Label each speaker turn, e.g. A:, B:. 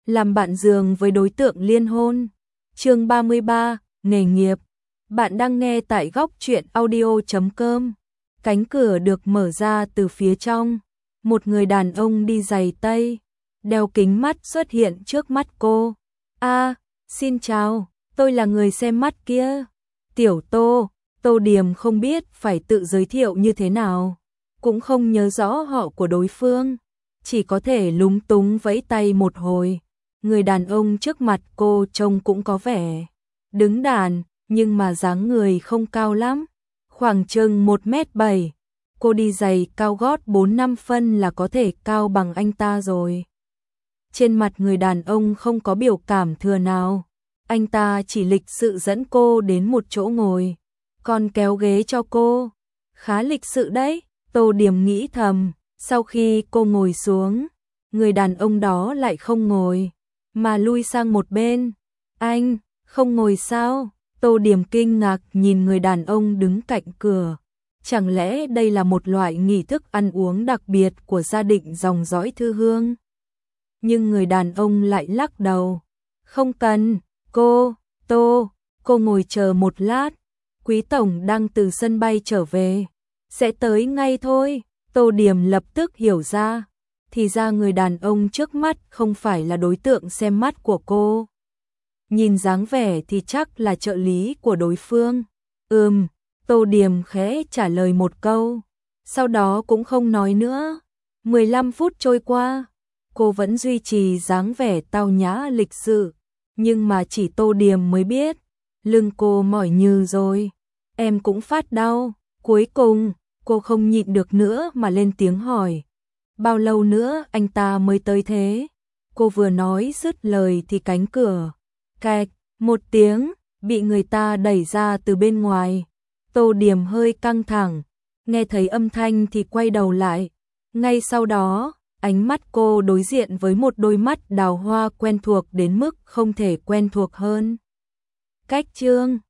A: làm bạn giường với đối tượng liên hôn. Chương 33, nghề nghiệp. Bạn đang nghe tại góc truyện audio.com. Cánh cửa được mở ra từ phía trong. Một người đàn ông đi giày tây, đeo kính mắt xuất hiện trước mắt cô. Xin chào, tôi là người xem mắt kia. Tiểu Tô. Tô Điềm không biết phải tự giới thiệu như thế nào, cũng không nhớ rõ họ của đối phương, chỉ có thể lúng túng vẫy tay một hồi. Người đàn ông trước mặt cô trông cũng có vẻ đứng đắn, nhưng mà dáng người không cao lắm, khoảng chừng 1m7. Cô đi giày cao gót 4-5 phân là có thể cao bằng anh ta rồi. Trên mặt người đàn ông không có biểu cảm thừa nào, anh ta chỉ lịch sự dẫn cô đến một chỗ ngồi, còn kéo ghế cho cô. Khá lịch sự đấy, Tô Điềm nghĩ thầm. Sau khi cô ngồi xuống, người đàn ông đó lại không ngồi, mà lui sang một bên. Anh, không ngồi sao? Tô Điềm kinh ngạc nhìn người đàn ông đứng cạnh cửa. Chẳng lẽ đây là một loại nghi thức ăn uống đặc biệt của gia đình dòng dõi Thư Hương? Nhưng người đàn ông lại lắc đầu. Không cần, cô ngồi chờ một lát. Quý tổng đang từ sân bay trở về, sẽ tới ngay thôi. Tô Điềm lập tức hiểu ra, thì ra người đàn ông trước mắt không phải là đối tượng xem mắt của cô. Nhìn dáng vẻ thì chắc là trợ lý của đối phương. Tô Điềm khẽ trả lời một câu, sau đó cũng không nói nữa. 15 phút trôi qua, cô vẫn duy trì dáng vẻ tao nhã lịch sự, nhưng mà chỉ Tô Điềm mới biết, lưng cô mỏi nhừ rồi, em cũng phát đau. Cuối cùng, cô không nhịn được nữa mà lên tiếng hỏi, bao lâu nữa anh ta mới tới thế? Cô vừa nói dứt lời thì cánh cửa, cạch, một tiếng, bị người ta đẩy ra từ bên ngoài. Tô Điềm hơi căng thẳng, nghe thấy âm thanh thì quay đầu lại. Ngay sau đó, ánh mắt cô đối diện với một đôi mắt đào hoa quen thuộc đến mức không thể quen thuộc hơn. Cách chương